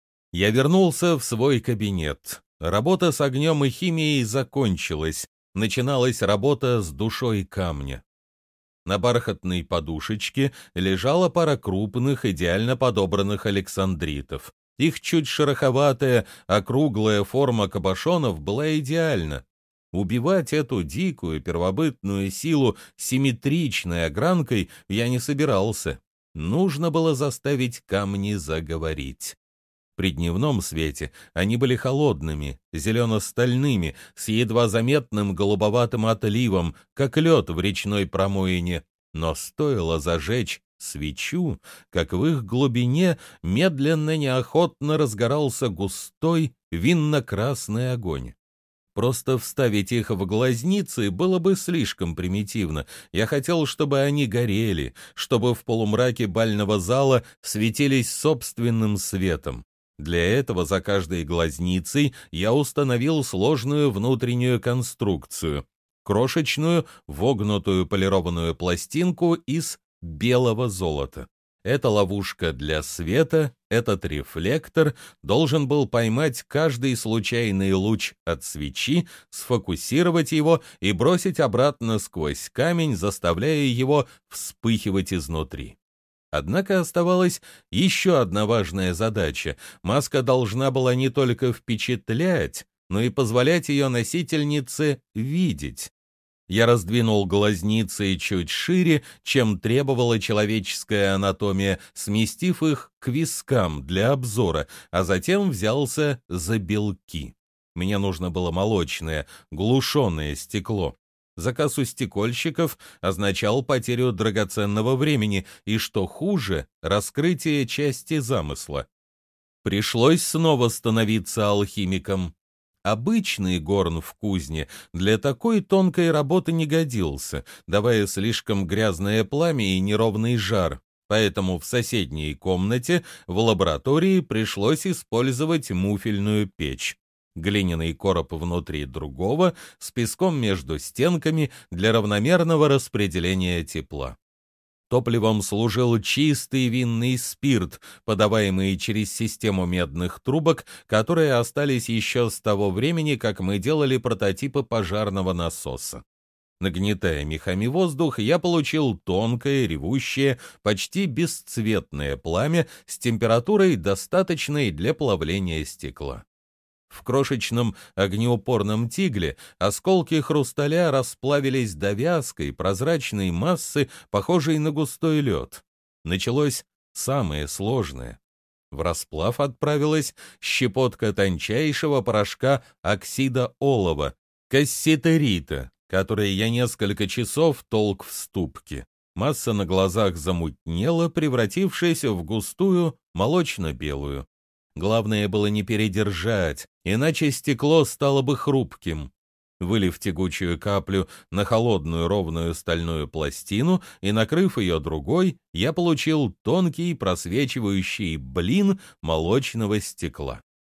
Я вернулся в свой кабинет. Работа с огнем и химией закончилась. Начиналась работа с душой камня. На бархатной подушечке лежала пара крупных, идеально подобранных александритов. Их чуть шероховатая, округлая форма кабошонов была идеальна. Убивать эту дикую первобытную силу симметричной огранкой я не собирался. Нужно было заставить камни заговорить. При дневном свете они были холодными, зелено-стальными, с едва заметным голубоватым отливом, как лед в речной промоине. Но стоило зажечь свечу, как в их глубине медленно, неохотно разгорался густой винно-красный огонь. Просто вставить их в глазницы было бы слишком примитивно. Я хотел, чтобы они горели, чтобы в полумраке бального зала светились собственным светом. Для этого за каждой глазницей я установил сложную внутреннюю конструкцию, крошечную вогнутую полированную пластинку из белого золота. Эта ловушка для света, этот рефлектор должен был поймать каждый случайный луч от свечи, сфокусировать его и бросить обратно сквозь камень, заставляя его вспыхивать изнутри. Однако оставалась еще одна важная задача. Маска должна была не только впечатлять, но и позволять ее носительнице видеть. Я раздвинул глазницы чуть шире, чем требовала человеческая анатомия, сместив их к вискам для обзора, а затем взялся за белки. Мне нужно было молочное, глушеное стекло. Заказ у стекольщиков означал потерю драгоценного времени и, что хуже, раскрытие части замысла. Пришлось снова становиться алхимиком. Обычный горн в кузне для такой тонкой работы не годился, давая слишком грязное пламя и неровный жар, поэтому в соседней комнате в лаборатории пришлось использовать муфельную печь. Глиняный короб внутри другого, с песком между стенками для равномерного распределения тепла. Топливом служил чистый винный спирт, подаваемый через систему медных трубок, которые остались еще с того времени, как мы делали прототипы пожарного насоса. Нагнетая мехами воздух, я получил тонкое, ревущее, почти бесцветное пламя с температурой, достаточной для плавления стекла. В крошечном огнеупорном тигле осколки хрусталя расплавились до вязкой, прозрачной массы, похожей на густой лед. Началось самое сложное. В расплав отправилась щепотка тончайшего порошка оксида олова, касситерита, который я несколько часов толк в ступке. Масса на глазах замутнела, превратившись в густую молочно-белую. Главное было не передержать, иначе стекло стало бы хрупким. Вылив тягучую каплю на холодную ровную стальную пластину и накрыв ее другой, я получил тонкий просвечивающий блин молочного стекла.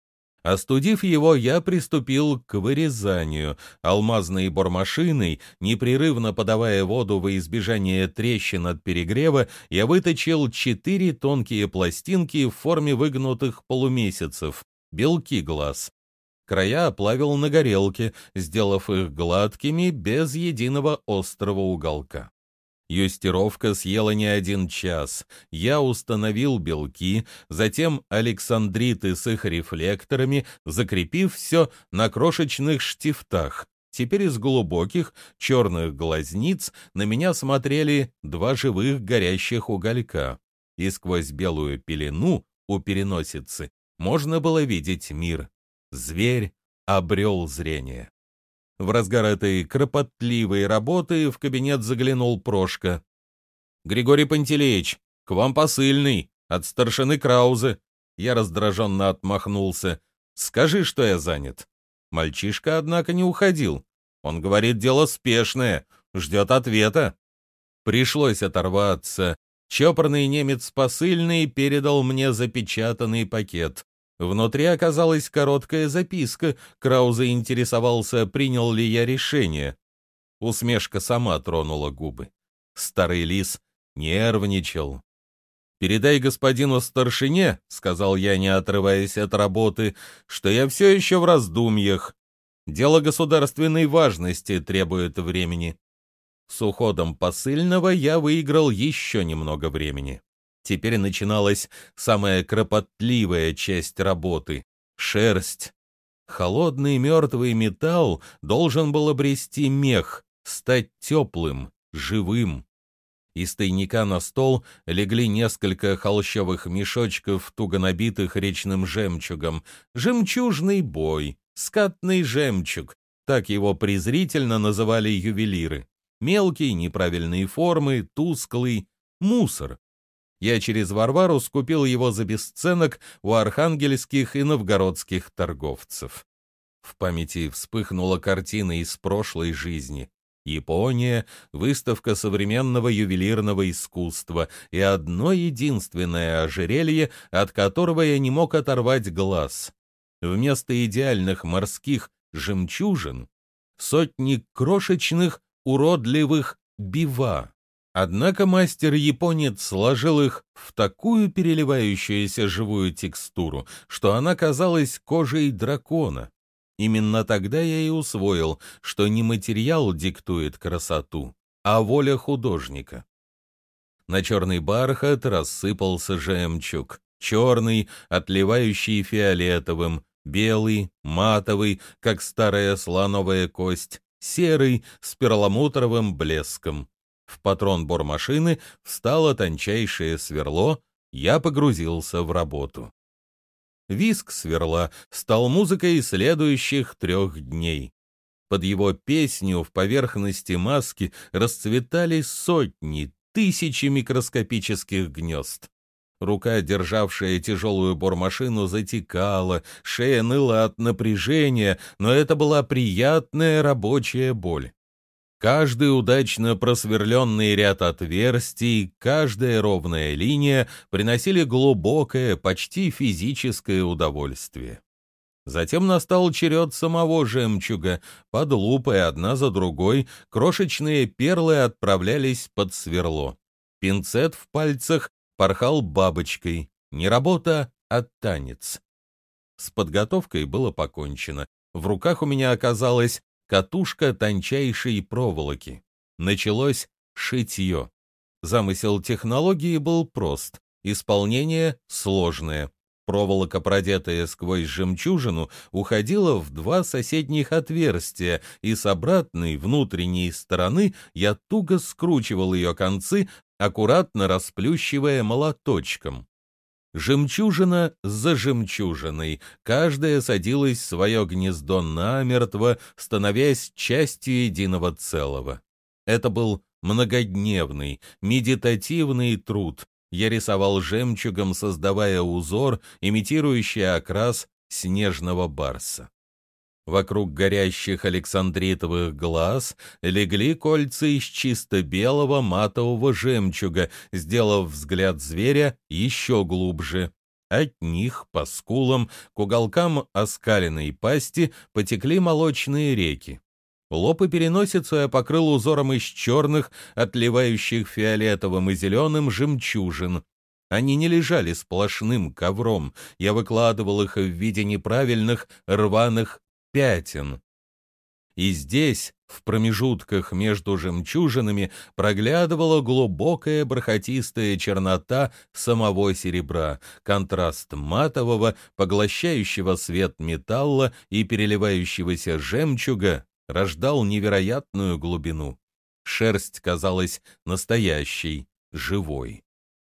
Остудив его, я приступил к вырезанию. Алмазной бормашиной, непрерывно подавая воду во избежание трещин от перегрева, я выточил четыре тонкие пластинки в форме выгнутых полумесяцев, белки глаз. Края оплавил на горелке, сделав их гладкими, без единого острого уголка. Юстировка съела не один час. Я установил белки, затем александриты с их рефлекторами, закрепив все на крошечных штифтах. Теперь из глубоких черных глазниц на меня смотрели два живых горящих уголька. И сквозь белую пелену у переносицы можно было видеть мир. Зверь обрел зрение. В разгар этой кропотливой работы в кабинет заглянул Прошка. «Григорий Пантелеич, к вам посыльный, от старшины Краузы». Я раздраженно отмахнулся. «Скажи, что я занят». Мальчишка, однако, не уходил. Он говорит, дело спешное, ждет ответа. Пришлось оторваться. Чопорный немец посыльный передал мне запечатанный пакет. Внутри оказалась короткая записка. Краузе интересовался, принял ли я решение. Усмешка сама тронула губы. Старый лис нервничал. «Передай господину старшине, — сказал я, не отрываясь от работы, — что я все еще в раздумьях. Дело государственной важности требует времени». С уходом посыльного я выиграл еще немного времени. Теперь начиналась самая кропотливая часть работы — шерсть. Холодный мертвый металл должен был обрести мех, стать теплым, живым. Из тайника на стол легли несколько холщовых мешочков, туго набитых речным жемчугом. Жемчужный бой, скатный жемчуг, так его презрительно называли ювелиры. Мелкий, неправильной формы, тусклый, мусор. Я через Варвару скупил его за бесценок у архангельских и новгородских торговцев. В памяти вспыхнула картина из прошлой жизни. Япония, выставка современного ювелирного искусства и одно единственное ожерелье, от которого я не мог оторвать глаз. Вместо идеальных морских жемчужин сотни крошечных уродливых бива. Однако мастер-японец сложил их в такую переливающуюся живую текстуру, что она казалась кожей дракона. Именно тогда я и усвоил, что не материал диктует красоту, а воля художника. На черный бархат рассыпался жемчуг, черный, отливающий фиолетовым, белый, матовый, как старая слоновая кость, серый, с перламутровым блеском. В патрон бормашины встало тончайшее сверло, я погрузился в работу. Визг сверла стал музыкой следующих трех дней. Под его песню в поверхности маски расцветали сотни, тысячи микроскопических гнезд. Рука, державшая тяжелую бормашину, затекала, шея ныла от напряжения, но это была приятная рабочая боль. Каждый удачно просверленный ряд отверстий, каждая ровная линия приносили глубокое, почти физическое удовольствие. Затем настал черед самого жемчуга. Под лупой одна за другой крошечные перлы отправлялись под сверло. Пинцет в пальцах порхал бабочкой. Не работа, а танец. С подготовкой было покончено. В руках у меня оказалась катушка тончайшей проволоки. Началось шитье. Замысел технологии был прост, исполнение сложное. Проволока, продетая сквозь жемчужину, уходила в два соседних отверстия, и с обратной внутренней стороны я туго скручивал ее концы, аккуратно расплющивая молоточком. Жемчужина за жемчужиной, каждая садилась в свое гнездо намертво, становясь частью единого целого. Это был многодневный, медитативный труд. Я рисовал жемчугом, создавая узор, имитирующий окрас снежного барса. Вокруг горящих александритовых глаз легли кольца из чисто белого матового жемчуга, сделав взгляд зверя еще глубже. От них по скулам к уголкам оскаленной пасти потекли молочные реки. Лоб и переносицу я покрыл узором из черных, отливающих фиолетовым и зеленым жемчужин. Они не лежали сплошным ковром, я выкладывал их в виде неправильных рваных пятен. И здесь, в промежутках между жемчужинами, проглядывала глубокая бархатистая чернота самого серебра, контраст матового, поглощающего свет металла и переливающегося жемчуга рождал невероятную глубину. Шерсть казалась настоящей, живой.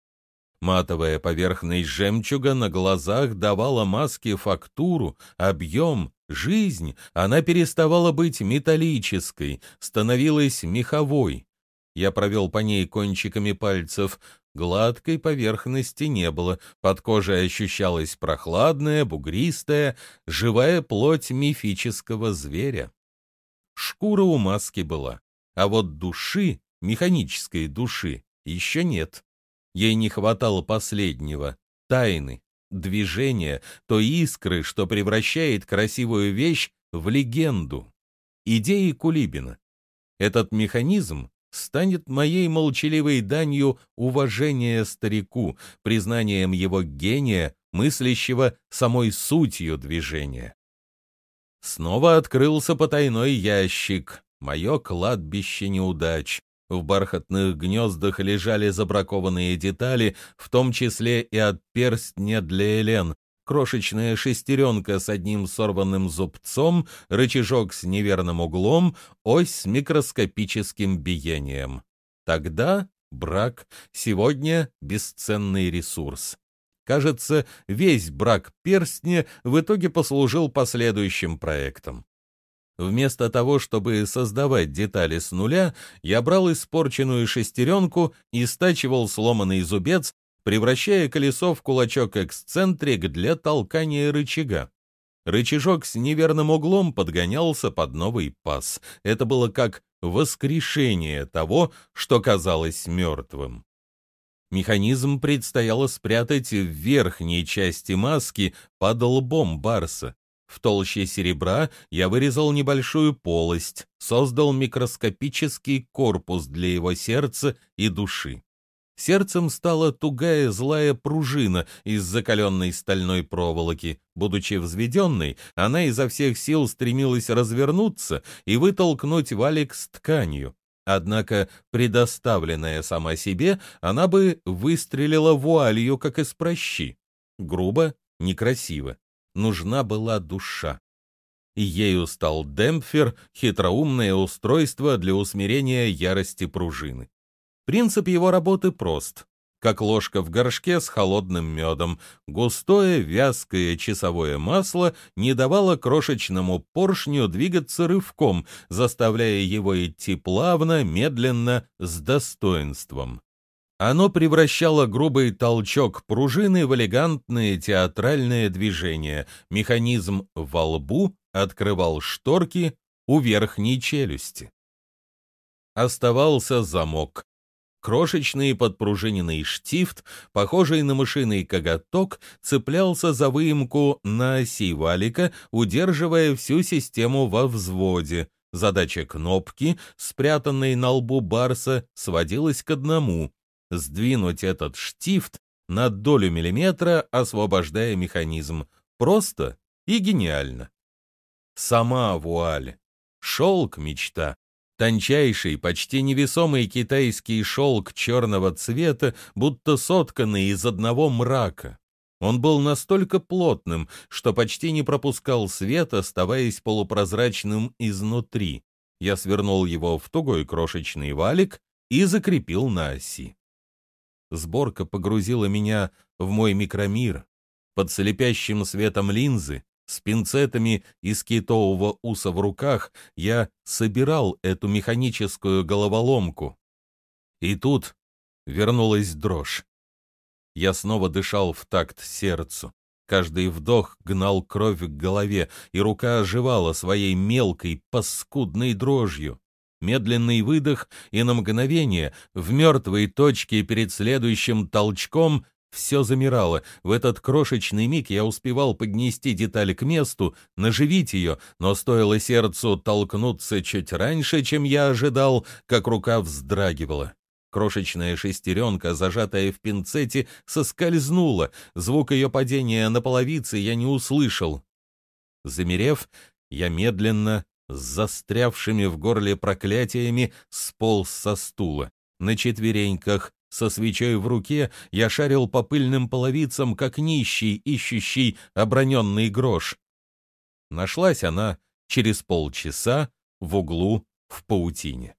Матовая поверхность жемчуга на глазах давала маске фактуру, объем, Жизнь, она переставала быть металлической, становилась меховой. Я провел по ней кончиками пальцев. Гладкой поверхности не было, под кожей ощущалась прохладная, бугристая, живая плоть мифического зверя. Шкура у маски была, а вот души, механической души, еще нет. Ей не хватало последнего — тайны, движения, той искры, что превращает красивую вещь в легенду. Идеи Кулибина. Этот механизм станет моей молчаливой данью уважения старику, признанием его гения, мыслящего самой сутью движения. Снова открылся потайной ящик, мое кладбище неудач. В бархатных гнездах лежали забракованные детали, в том числе и от перстня для Элен, крошечная шестеренка с одним сорванным зубцом, рычажок с неверным углом, ось с микроскопическим биением. Тогда брак, сегодня бесценный ресурс. Кажется, весь брак перстня в итоге послужил последующим проектом. Вместо того, чтобы создавать детали с нуля, я брал испорченную шестеренку и стачивал сломанный зубец, превращая колесо в кулачок-эксцентрик для толкания рычага. Рычажок с неверным углом подгонялся под новый паз. Это было как воскрешение того, что казалось мертвым. Механизм предстояло спрятать в верхней части маски под лбом барса. В толще серебра я вырезал небольшую полость, создал микроскопический корпус для его сердца и души. Сердцем стала тугая злая пружина из закаленной стальной проволоки. Будучи взведенной, она изо всех сил стремилась развернуться и вытолкнуть валик с тканью. Однако, предоставленная сама себе, она бы выстрелила вуалью, как из пращи. Грубо, некрасиво. Нужна была душа. И ею стал демпфер, хитроумное устройство для усмирения ярости пружины. Принцип его работы прост. Как ложка в горшке с холодным медом, густое вязкое часовое масло не давало крошечному поршню двигаться рывком, заставляя его идти плавно, медленно, с достоинством. Оно превращало грубый толчок пружины в элегантное театральное движение. Механизм во лбу открывал шторки у верхней челюсти. Оставался замок. Крошечный подпружиненный штифт, похожий на мышиный коготок, цеплялся за выемку на оси валика, удерживая всю систему во взводе. Задача кнопки, спрятанной на лбу барса, сводилась к одному — сдвинуть этот штифт на долю миллиметра, освобождая механизм. Просто и гениально. Сама вуаль. Шелк — мечта. Тончайший, почти невесомый китайский шелк черного цвета, будто сотканный из одного мрака. Он был настолько плотным, что почти не пропускал свет, оставаясь полупрозрачным изнутри. Я свернул его в тугой крошечный валик и закрепил на оси. Сборка погрузила меня в мой микромир. Под слепящим светом линзы, с пинцетами из китового уса в руках, я собирал эту механическую головоломку. И тут вернулась дрожь. Я снова дышал в такт сердцу. Каждый вдох гнал кровь к голове, и рука оживала своей мелкой, паскудной дрожью. Медленный выдох, и на мгновение, в мертвой точке перед следующим толчком, все замирало. В этот крошечный миг я успевал поднести деталь к месту, наживить ее, но стоило сердцу толкнуться чуть раньше, чем я ожидал, как рука вздрагивала. Крошечная шестеренка, зажатая в пинцете, соскользнула. Звук ее падения на половице я не услышал. Замерев, я медленно, с застрявшими в горле проклятиями, сполз со стула. На четвереньках, со свечой в руке, я шарил по пыльным половицам, как нищий, ищущий оброненный грош. Нашлась она через полчаса в углу в паутине.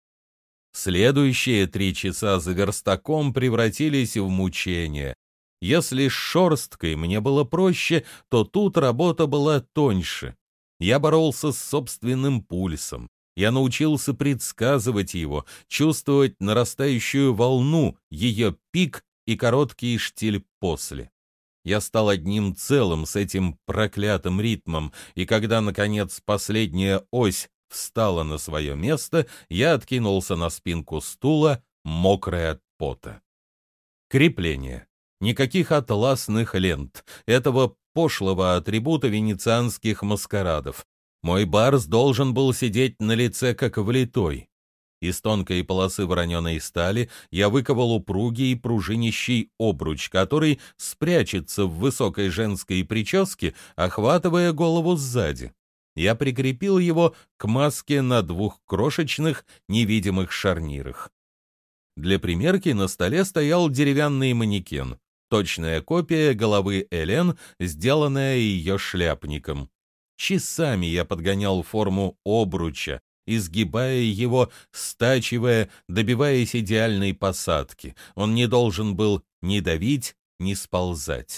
Следующие три часа за верстаком превратились в мучение. Если с шерсткой мне было проще, то тут работа была тоньше. Я боролся с собственным пульсом. Я научился предсказывать его, чувствовать нарастающую волну, ее пик и короткий штиль после. Я стал одним целым с этим проклятым ритмом, и когда, наконец, последняя ось встала на свое место, я откинулся на спинку стула, мокрый от пота. Крепление. Никаких атласных лент, этого пошлого атрибута венецианских маскарадов. Мой барс должен был сидеть на лице как влитой. Из тонкой полосы вороненой стали я выковал упругий пружинищий обруч, который спрячется в высокой женской прическе, охватывая голову сзади. Я прикрепил его к маске на двух крошечных невидимых шарнирах. Для примерки на столе стоял деревянный манекен, точная копия головы Элен, сделанная ее шляпником. Часами я подгонял форму обруча, изгибая его, стачивая, добиваясь идеальной посадки. Он не должен был ни давить, ни сползать.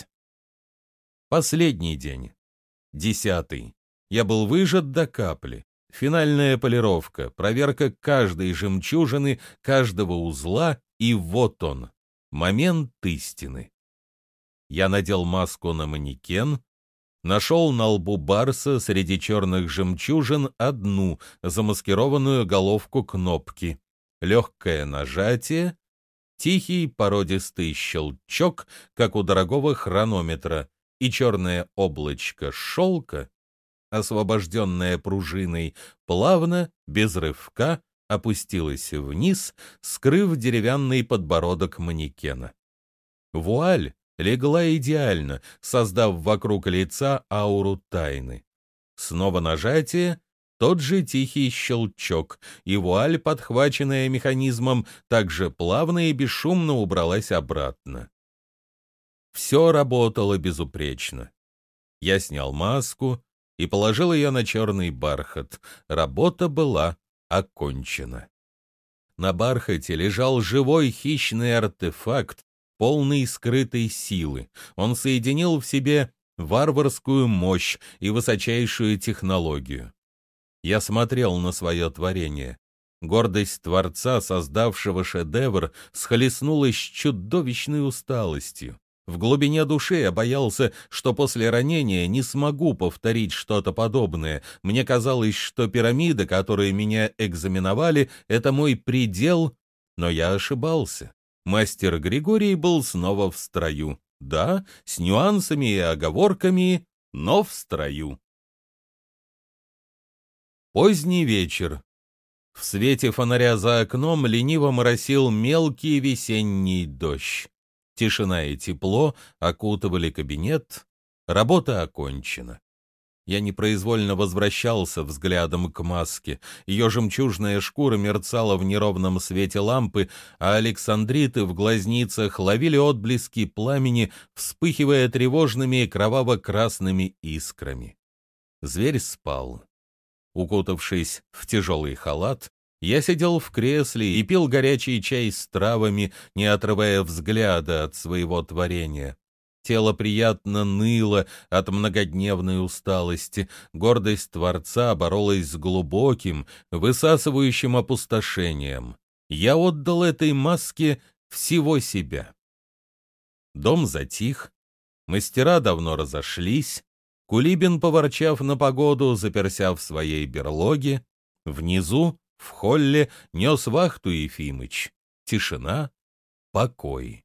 Последний день. Десятый. Я был выжат до капли. Финальная полировка, проверка каждой жемчужины, каждого узла, и вот он, момент истины. Я надел маску на манекен, нашел на лбу барса среди черных жемчужин одну замаскированную головку кнопки. Легкое нажатие, тихий породистый щелчок, как у дорогого хронометра, и черное облачко шелка, освобожденное пружиной, плавно, без рывка, опустилось вниз, скрыв деревянный подбородок манекена. Вуаль легла идеально, создав вокруг лица ауру тайны. Снова нажатие, тот же тихий щелчок, и вуаль, подхваченная механизмом, также плавно и бесшумно убралась обратно. Все работало безупречно. Я снял маску и положил ее на черный бархат. Работа была окончена. На бархате лежал живой хищный артефакт, полный скрытой силы. Он соединил в себе варварскую мощь и высочайшую технологию. Я смотрел на свое творение. Гордость Творца, создавшего шедевр, схлестнулась с чудовищной усталостью. В глубине души я боялся, что после ранения не смогу повторить что-то подобное. Мне казалось, что пирамида, которой меня экзаменовали, — это мой предел, но я ошибался. Мастер Григорий был снова в строю. Да, с нюансами и оговорками, но в строю. Поздний вечер. В свете фонаря за окном лениво моросил мелкий весенний дождь. Тишина и тепло окутывали кабинет. Работа окончена. Я непроизвольно возвращался взглядом к маске. Ее жемчужная шкура мерцала в неровном свете лампы, а александриты в глазницах ловили отблески пламени, вспыхивая тревожными кроваво-красными искрами. Зверь спал. Укутавшись в тяжелый халат, я сидел в кресле и пил горячий чай с травами, не отрывая взгляда от своего творения. Тело приятно ныло от многодневной усталости. Гордость Творца боролась с глубоким, высасывающим опустошением. Я отдал этой маске всего себя. Дом затих, мастера давно разошлись. Кулибин, поворчав на погоду, заперся в своей берлоге. Внизу, в холле, нес вахту Ефимыч. Тишина, покой.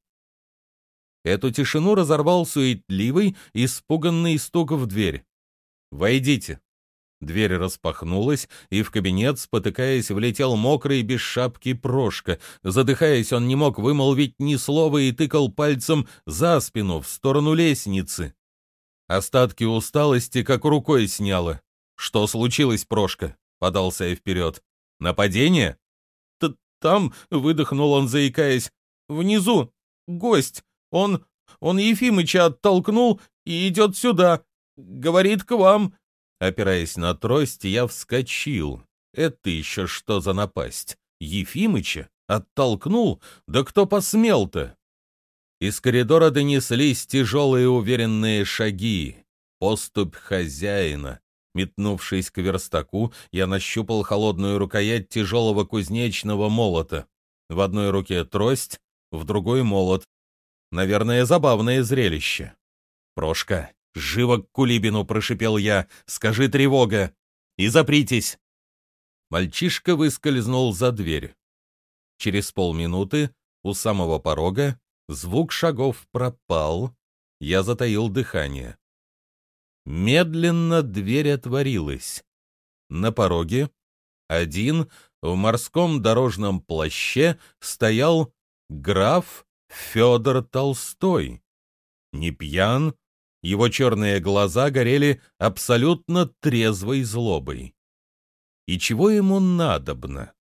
Эту тишину разорвал суетливый, испуганный стук в дверь. «Войдите». Дверь распахнулась, и в кабинет, спотыкаясь, влетел мокрый, без шапки Прошка. Задыхаясь, он не мог вымолвить ни слова и тыкал пальцем за спину, в сторону лестницы. Остатки усталости как рукой сняло. «Что случилось, Прошка?» — подался я вперед. «Нападение?» Т «Там», — выдохнул он, заикаясь, — «внизу гость. Он... он Ефимыча оттолкнул и идет сюда. Говорит, к вам». Опираясь на трость, я вскочил. Это еще что за напасть? Ефимыча? Оттолкнул? Да кто посмел-то? Из коридора донеслись тяжелые уверенные шаги. Поступь хозяина. Метнувшись к верстаку, я нащупал холодную рукоять тяжелого кузнечного молота. В одной руке трость, в другой молот. Наверное, забавное зрелище. «Прошка, живо к Кулибину!» — прошипел я. «Скажи тревога! И запритесь!» Мальчишка выскользнул за дверь. Через полминуты у самого порога звук шагов пропал. Я затаил дыхание. Медленно дверь отворилась. На пороге один в морском дорожном плаще стоял граф Федор Толстой. Не пьян, его черные глаза горели абсолютно трезвой злобой. И чего ему надобно?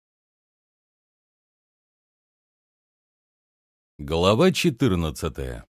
Глава четырнадцатая.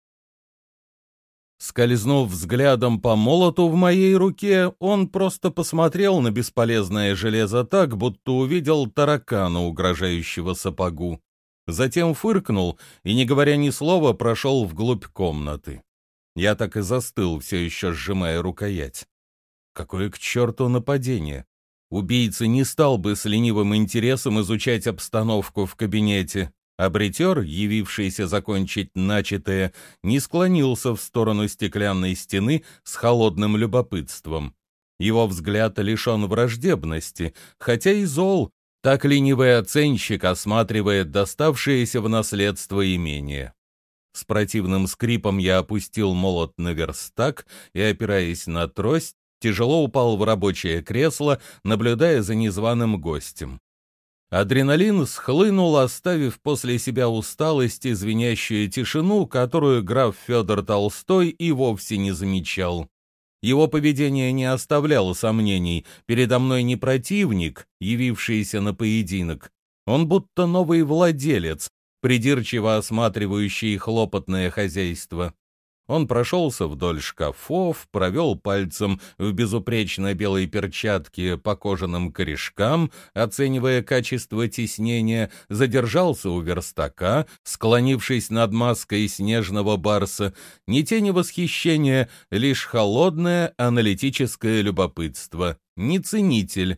Скользнув взглядом по молоту в моей руке, он просто посмотрел на бесполезное железо так, будто увидел таракана, угрожающего сапогу. Затем фыркнул и, не говоря ни слова, прошел вглубь комнаты. Я так и застыл, все еще сжимая рукоять. Какое к черту нападение! Убийца не стал бы с ленивым интересом изучать обстановку в кабинете. А бритер, явившийся закончить начатое, не склонился в сторону стеклянной стены с холодным любопытством. Его взгляд лишен враждебности, хотя и зол, так ленивый оценщик осматривает доставшееся в наследство имение. С противным скрипом я опустил молот на верстак и, опираясь на трость, тяжело упал в рабочее кресло, наблюдая за незваным гостем. Адреналин схлынул, оставив после себя усталость и звенящую тишину, которую граф Федор Толстой и вовсе не замечал. Его поведение не оставляло сомнений. Передо мной не противник, явившийся на поединок. Он будто новый владелец, придирчиво осматривающий хлопотное хозяйство. Он прошелся вдоль шкафов, провел пальцем в безупречно белой перчатке по кожаным корешкам, оценивая качество тиснения, задержался у верстака, склонившись над маской снежного барса, ни тени восхищения, лишь холодное аналитическое любопытство, не ценитель,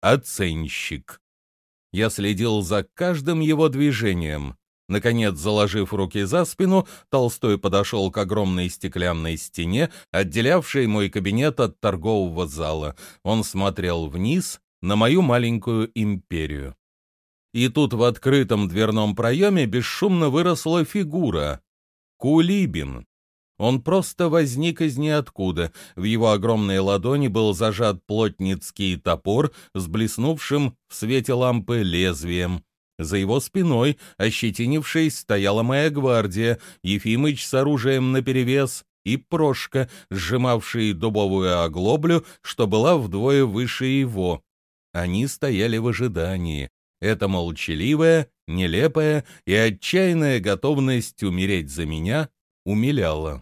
оценщик. Я следил за каждым его движением. Наконец, заложив руки за спину, Толстой подошел к огромной стеклянной стене, отделявшей мой кабинет от торгового зала. Он смотрел вниз на мою маленькую империю. И тут в открытом дверном проеме бесшумно выросла фигура. Кулибин. Он просто возник из ниоткуда. В его огромной ладони был зажат плотницкий топор с блеснувшим в свете лампы лезвием. За его спиной, ощетинившись, стояла моя гвардия, Ефимыч с оружием наперевес и Прошка, сжимавший дубовую оглоблю, что была вдвое выше его. Они стояли в ожидании. Эта молчаливая, нелепая и отчаянная готовность умереть за меня умиляла.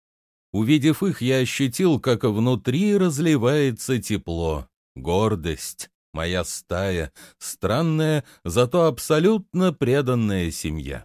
Увидев их, я ощутил, как внутри разливается тепло, гордость. Моя стая, странная, зато абсолютно преданная семья.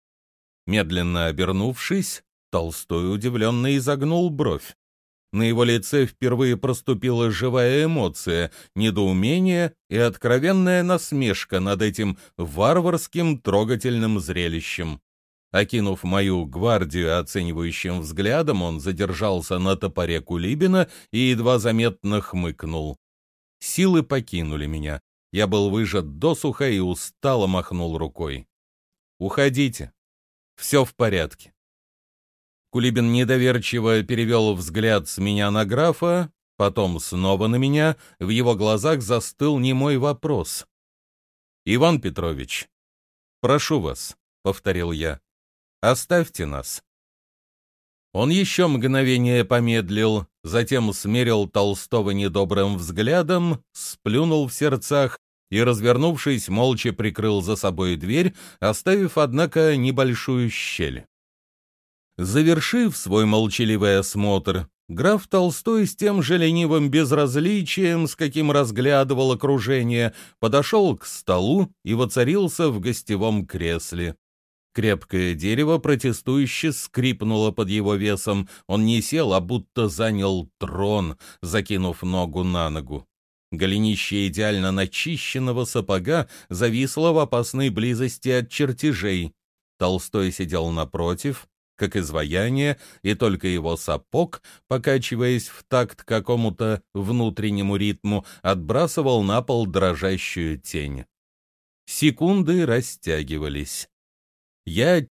Медленно обернувшись, Толстой удивленно изогнул бровь. На его лице впервые проступила живая эмоция, недоумение и откровенная насмешка над этим варварским трогательным зрелищем. Окинув мою гвардию оценивающим взглядом, он задержался на топоре Кулибина и едва заметно хмыкнул. Силы покинули меня. Я был выжат досуха и устало махнул рукой. «Уходите. Все в порядке». Кулибин недоверчиво перевел взгляд с меня на графа, потом снова на меня. В его глазах застыл немой вопрос. «Иван Петрович, прошу вас», — повторил я, — «оставьте нас». Он еще мгновение помедлил, затем смерил Толстого недобрым взглядом, сплюнул в сердцах и, развернувшись, молча прикрыл за собой дверь, оставив, однако, небольшую щель. Завершив свой молчаливый осмотр, граф Толстой с тем же ленивым безразличием, с каким разглядывал окружение, подошел к столу и воцарился в гостевом кресле. Крепкое дерево протестующе скрипнуло под его весом. Он не сел, а будто занял трон, закинув ногу на ногу. Голенище идеально начищенного сапога зависло в опасной близости от чертежей. Толстой сидел напротив, как изваяние, и только его сапог, покачиваясь в такт какому-то внутреннему ритму, отбрасывал на пол дрожащую тень. Секунды растягивались. Я